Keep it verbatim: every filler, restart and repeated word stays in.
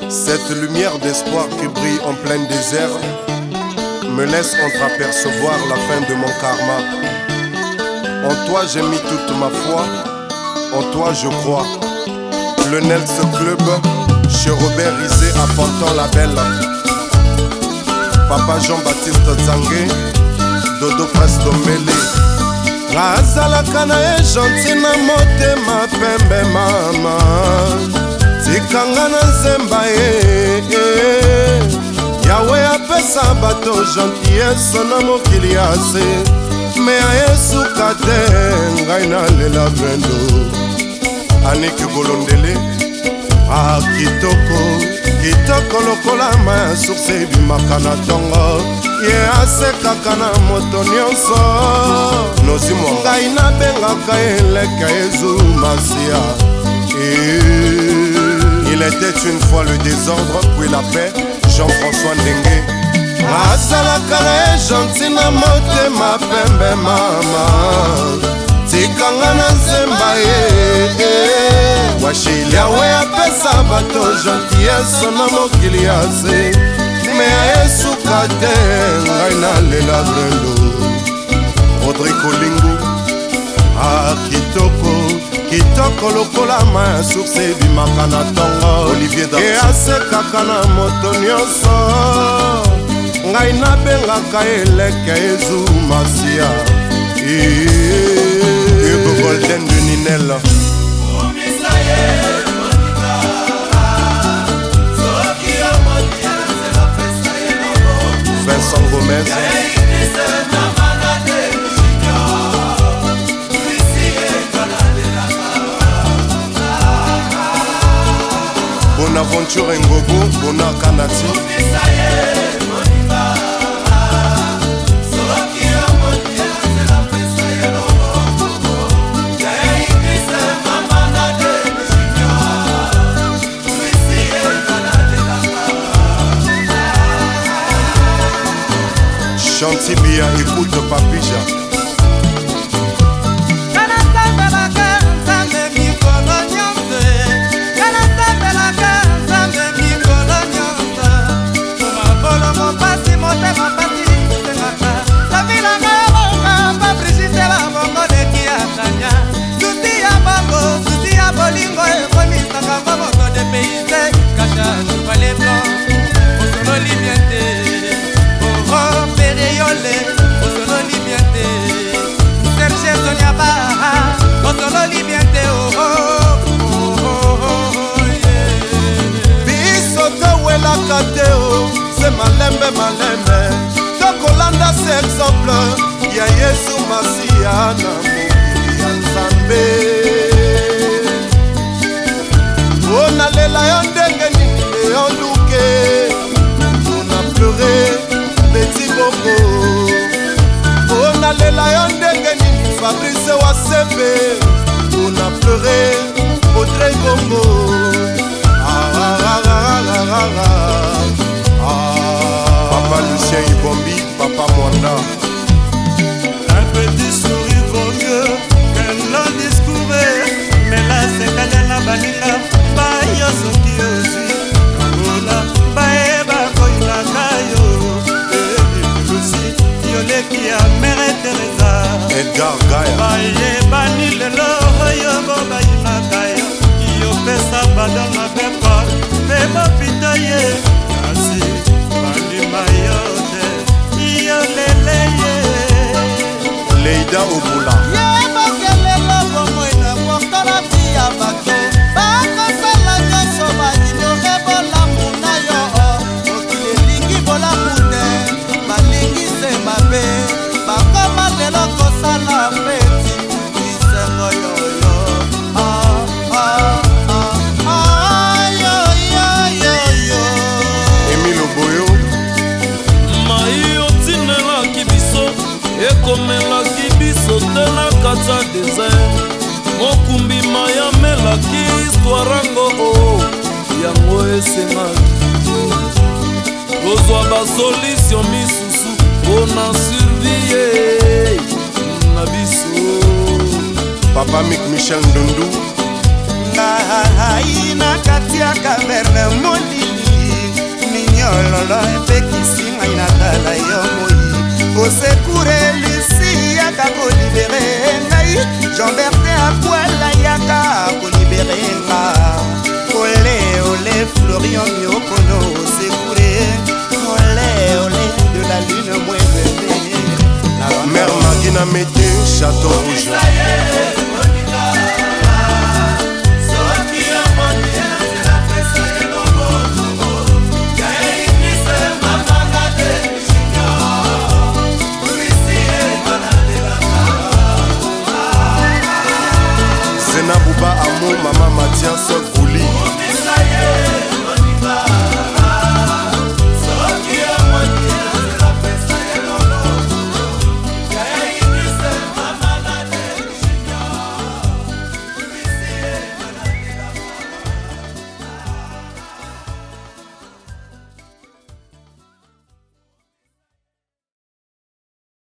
Cette lumière d'espoir qui brille en plein désert me laisse entreapercevoir la fin de mon karma. En toi j'ai mis toute ma foi, en toi je crois. Le Nels Club, chez Robert Rizé à Pantan la Belle. Papa Jean-Baptiste Zangué, Dodo Prestombele. Razalaka na ye gentil na motema pembe mama, tikanga na nzemba ye. Yawe apesa bato gentillesse na mokili ya se, me ayesuka te ngai nalela brendo. Aniki Golondele, ah kitoko, kitoko lokola ma source ebimaka na tongo. Ye asekaka na moto nyonso, nozimo ngai nabengaka eleka ezumasia. Il était une fois le désordre, puis la paix, Jean-François Ndengue. Asalaka na ye gentil na motema pembe mama, tikanga na nzemba ye. Washili Yawe apesa bato gentillesse na mokili ya se, me ayesuka te ngai nalela brendo. Rodrigue Kolingu, ah kitoko, kitoko lokola ma source ebimaka na tongo. Olivier Darcy, e asekaka na moto nyonso, ngai nabengaka eleka ezumasia. Hugo Golden de Ninel, Vincent Gomez, Bonaventure Ngogo, Bona Kanati, Chantibia, écoute Papija. C'est malembe malembe, tokolanda ce exemple ya Yesu Masia na mokili ya Nzambe. Ona lela yo ndenge nini Léon Luke, on a pleuré Petit Bongo. Ona lela yo ndenge nini Fabrice Wasepe, on a pleuré Audrey Bongo. Ah ah ah ah ah ah ah. Papa Lucien Ibombi, Papa Mwanda. Un petit sourire vaut mieux qu'un long discours. Mais là c'est Kanyana Banila, Bayo Soki aussi. Kabola, Bae Bakoina Kayo. Et aussi, Yole qui a Mère Teresa. Edgar Gaya. Baye Bani le Loro Yobo Baina Kayo. Yo pesa badama pepa, pepa pitaye. Asi, Bani Mayote, Yo leleye. Leida Obula. Yeba kelelo bomo ina portala via bato. Baka sala nyoso bainore bola muna yo. Okile lingi bola mune, balingi se mabe. Baka malelo kosala feti, isengo yo yo. Ah ah ah ah yo yo yo yo. Emile Oboyo. Maïo tinela kibiso, ekomela kibiso tena kata désert. Mokumbi maya melaki histoire ngo o, yango esengaki. Kozwa ba solution misusu, ona survie na biso. Papa Mick Michel Ndundu. Ngai na kati ya caverne molili nyololo epekisi ngai natala yo moi osekure lusi yaka kolibere ngai jean-bertin akwala yaka kolibere nga ole ole florian miokono osekure ole ole de la lune moelebe mère Magina Mété Château Rouge